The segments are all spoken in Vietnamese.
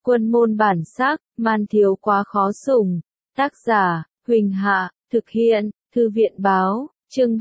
Quân môn bản sắc, man thiếu quá khó sủng. Tác giả, Huỳnh Hạ, thực hiện, Thư viện báo, chương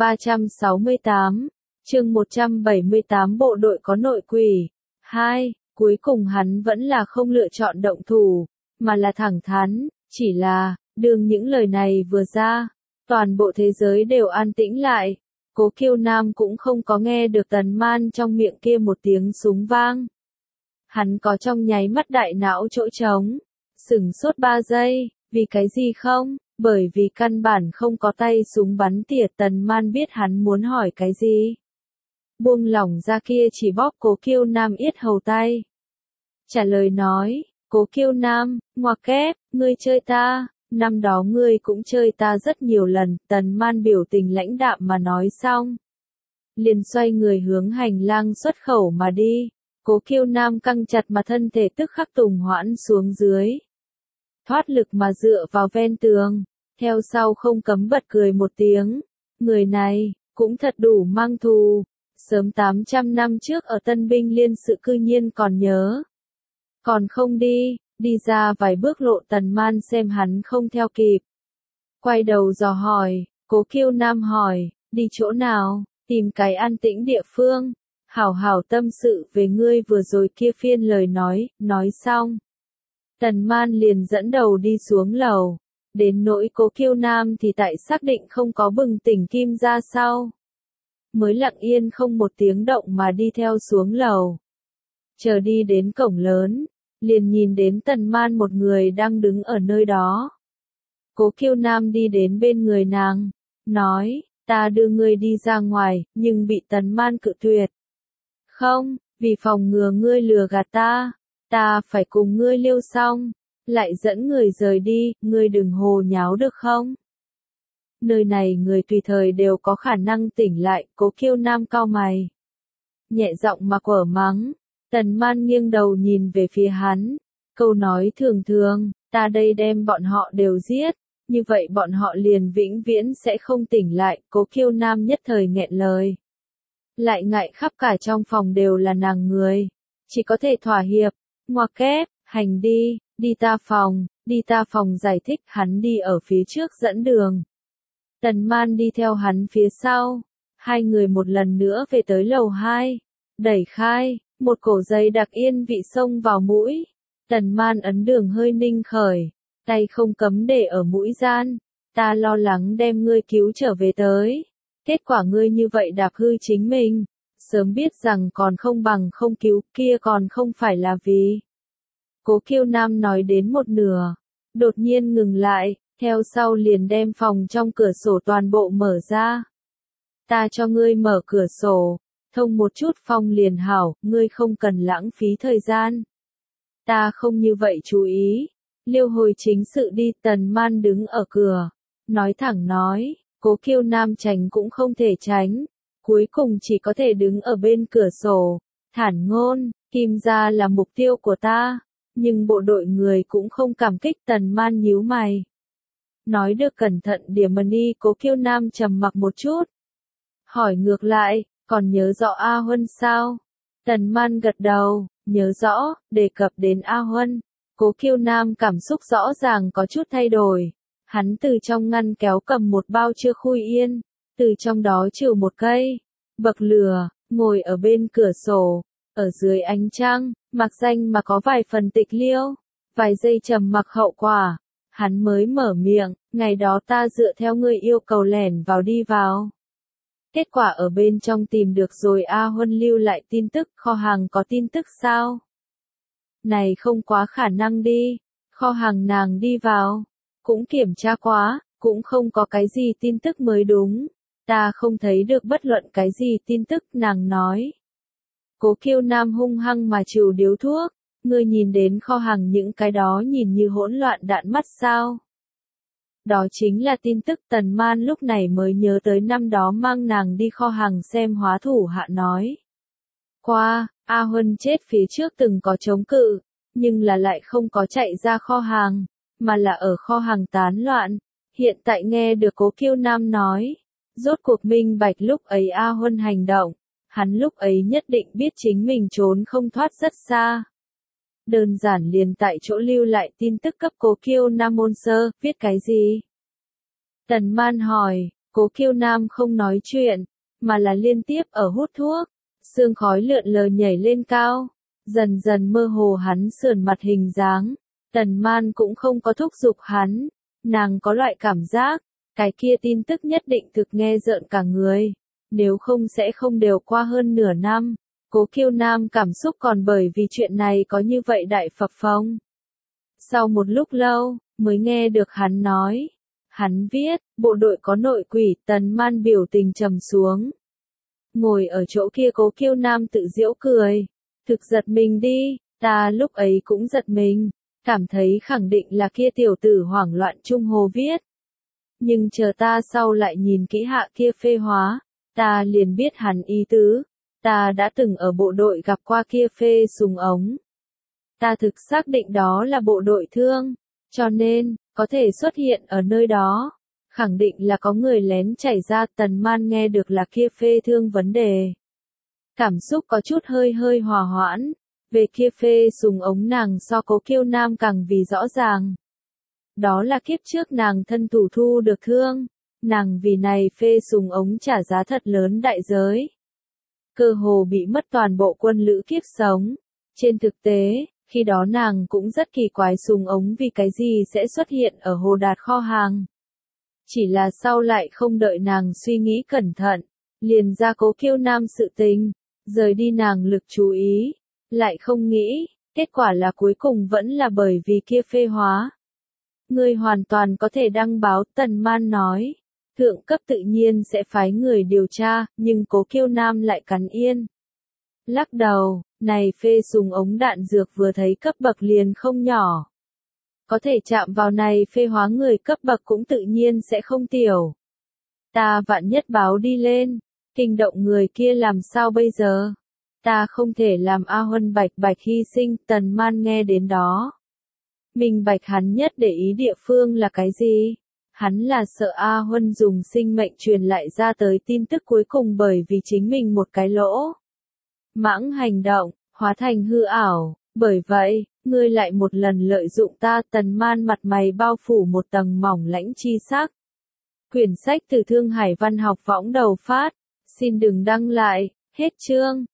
368, chương 178 bộ đội có nội quỷ. 2. Cuối cùng hắn vẫn là không lựa chọn động thủ, mà là thẳng thắn, chỉ là, đường những lời này vừa ra, toàn bộ thế giới đều an tĩnh lại. Cố Kiêu Nam cũng không có nghe được Tần Man trong miệng kia một tiếng súng vang. Hắn có trong nháy mắt đại não chỗ trống, sửng sốt 3 giây, vì cái gì không? Bởi vì căn bản không có tay súng bắn tỉa. Tần Man biết hắn muốn hỏi cái gì. Buông lỏng ra kia chỉ bóp Cố Kiêu Nam yết hầu tay. Trả lời nói, Cố Kiêu Nam, ngoặc kép, ngươi chơi ta, năm đó ngươi cũng chơi ta rất nhiều lần. Tần Man biểu tình lãnh đạm mà nói xong, liền xoay người hướng hành lang xuất khẩu mà đi. Cố Kiêu Nam căng chặt mà thân thể tức khắc tùng hoãn xuống dưới. Thoát lực mà dựa vào ven tường, theo sau không cấm bật cười một tiếng. Người này, cũng thật đủ mang thù. Sớm 800 năm trước ở Tân Binh Liên sự cư nhiên còn nhớ. Còn không đi, đi ra vài bước lộ. Tần Man xem hắn không theo kịp. Quay đầu dò hỏi, Cố Kiêu Nam hỏi, đi chỗ nào, tìm cái an tĩnh địa phương. Hảo hảo tâm sự về ngươi vừa rồi kia phiên lời nói xong. Tần Man liền dẫn đầu đi xuống lầu. Đến nỗi Cố Kiêu Nam thì tại xác định không có bừng tỉnh kim ra sau, mới lặng yên không một tiếng động mà đi theo xuống lầu. Chờ đi đến cổng lớn, liền nhìn đến Tần Man một người đang đứng ở nơi đó. Cố Kiêu Nam đi đến bên người nàng, nói, ta đưa ngươi đi ra ngoài, nhưng bị Tần Man cự tuyệt. Không, vì phòng ngừa ngươi lừa gạt ta phải cùng ngươi liêu xong, lại dẫn người rời đi, ngươi đừng hồ nháo được không? Nơi này người tùy thời đều có khả năng tỉnh lại. Cố Kiêu Nam cau mày, nhẹ giọng mà quở mắng. Tần Man nghiêng đầu nhìn về phía hắn, câu nói thường thường, ta đây đem bọn họ đều giết, như vậy bọn họ liền vĩnh viễn sẽ không tỉnh lại. Cố Kiêu Nam nhất thời nghẹn lời. Lại ngại khắp cả trong phòng đều là nàng người, chỉ có thể thỏa hiệp. Ngoặc kép, hành đi, đi ta phòng giải thích. Hắn đi ở phía trước dẫn đường. Tần Man đi theo hắn phía sau. Hai người một lần nữa về tới lầu 2. Đẩy khai, một cổ dây đặc yên vị xông vào mũi. Tần Man ấn đường hơi ninh khởi, tay không cấm để ở mũi gian. Ta lo lắng đem ngươi cứu trở về tới. Kết quả ngươi như vậy đạp hư chính mình. Sớm biết rằng còn không bằng không cứu, kia còn không phải là vì. Cố Kiêu Nam nói đến một nửa, đột nhiên ngừng lại, theo sau liền đem phòng trong cửa sổ toàn bộ mở ra. Ta cho ngươi mở cửa sổ, thông một chút phong liền hảo, ngươi không cần lãng phí thời gian. Ta không như vậy chú ý. Liêu hồi chính sự đi. Tần Man đứng ở cửa, nói thẳng nói. Cố Kiêu Nam tránh cũng không thể tránh, cuối cùng chỉ có thể đứng ở bên cửa sổ, thản ngôn, Kim gia là mục tiêu của ta, nhưng bộ đội người cũng không cảm kích. Tần Man nhíu mày, nói được cẩn thận điểm mà đi. Cố Kiêu Nam trầm mặc một chút, hỏi ngược lại, còn nhớ rõ A Huân sao? Tần Man gật đầu, nhớ rõ. Đề cập đến A Huân, Cố Kiêu Nam cảm xúc rõ ràng có chút thay đổi. Hắn từ trong ngăn kéo cầm một bao chưa khui yên, từ trong đó trừ một cây bậc lửa, ngồi ở bên cửa sổ, ở dưới ánh trăng, mặc danh mà có vài phần tịch liêu. Vài giây trầm mặc hậu quả, hắn mới mở miệng, ngày đó ta dựa theo ngươi yêu cầu lẻn vào đi vào. Kết quả ở bên trong tìm được rồi A Huân lưu lại tin tức. Kho hàng có tin tức sao? Này không quá khả năng đi. Kho hàng nàng đi vào, cũng kiểm tra quá, cũng không có cái gì tin tức mới đúng. Ta không thấy được bất luận cái gì tin tức, nàng nói. Cố Kiêu Nam hung hăng mà chịu điếu thuốc. Ngươi nhìn đến kho hàng những cái đó nhìn như hỗn loạn đạn mắt sao? Đó chính là tin tức. Tần Man lúc này mới nhớ tới năm đó mang nàng đi kho hàng xem hóa thủ hạ nói qua, A Huân chết phía trước từng có chống cự, nhưng là lại không có chạy ra kho hàng, mà là ở kho hàng tán loạn. Hiện tại nghe được Cố Kiêu Nam nói, rốt cuộc minh bạch lúc ấy A Huân hành động, hắn lúc ấy nhất định biết chính mình trốn không thoát rất xa. đơn giản liền tại chỗ lưu lại tin tức cấp Cố Kiêu Nam môn sơ, viết cái gì? Tần Man hỏi, Cố Kiêu Nam không nói chuyện, mà là liên tiếp ở hút thuốc, sương khói lượn lờ nhảy lên cao, dần dần mơ hồ hắn sườn mặt hình dáng. Tần Man cũng không có thúc giục hắn, nàng có loại cảm giác, cái kia tin tức nhất định thực nghe rợn cả người, nếu không sẽ không đều qua hơn nửa năm. Cố Kiêu Nam cảm xúc còn bởi vì chuyện này có như vậy đại phập phồng. Sau một lúc lâu, mới nghe được hắn nói. Hắn viết, bộ đội có nội quỷ, Tần Man biểu tình trầm xuống. Ngồi ở chỗ kia Cố Kiêu Nam tự giễu cười. Thực giật mình đi, ta lúc ấy cũng giật mình, cảm thấy khẳng định là kia tiểu tử hoảng loạn trung hồ viết. Nhưng chờ ta sau lại nhìn kỹ hạ kia phê hóa, ta liền biết hắn ý tứ. Ta đã từng ở bộ đội gặp qua kia phê súng ống. Ta thực xác định đó là bộ đội thương, cho nên, có thể xuất hiện ở nơi đó. Khẳng định là có người lén chảy ra. Tần Man nghe được là kia phê thương vấn đề. Cảm xúc có chút hơi hòa hoãn. Về kia phê súng ống nàng so Cố Kiêu Nam càng vì rõ ràng. Đó là kiếp trước nàng thân thủ thu được thương. Nàng vì này phê súng ống trả giá thật lớn đại giới. Cơ hồ bị mất toàn bộ quân lữ kiếp sống. Trên thực tế, khi đó nàng cũng rất kỳ quái súng ống vì cái gì sẽ xuất hiện ở Hồ Đạt kho hàng. Chỉ là sau lại không đợi nàng suy nghĩ cẩn thận, liền ra Cố Kiêu Nam sự tình, rời đi nàng lực chú ý, lại không nghĩ, kết quả là cuối cùng vẫn là bởi vì kia phê hóa. Ngươi hoàn toàn có thể đăng báo, Tần Man nói. Thượng cấp tự nhiên sẽ phái người điều tra, nhưng Cố Kiêu Nam lại cắn yên. Lắc đầu, này phê súng ống đạn dược vừa thấy cấp bậc liền không nhỏ. Có thể chạm vào này phê hóa người cấp bậc cũng tự nhiên sẽ không tiểu. Ta vạn nhất báo đi lên, kinh động người kia làm sao bây giờ? Ta không thể làm A Huân bạch bạch hy sinh. Tần Man nghe đến đó. Minh bạch hắn nhất để ý địa phương là cái gì? Hắn là sợ A Huân dùng sinh mệnh truyền lại ra tới tin tức cuối cùng bởi vì chính mình một cái lỗ mãng hành động, hóa thành hư ảo. Bởi vậy, ngươi lại một lần lợi dụng ta. Tần Man mặt mày bao phủ một tầng mỏng lãnh chi sắc. Quyển sách từ Thương Hải Văn học võng đầu phát. Xin đừng đăng lại. Hết chương.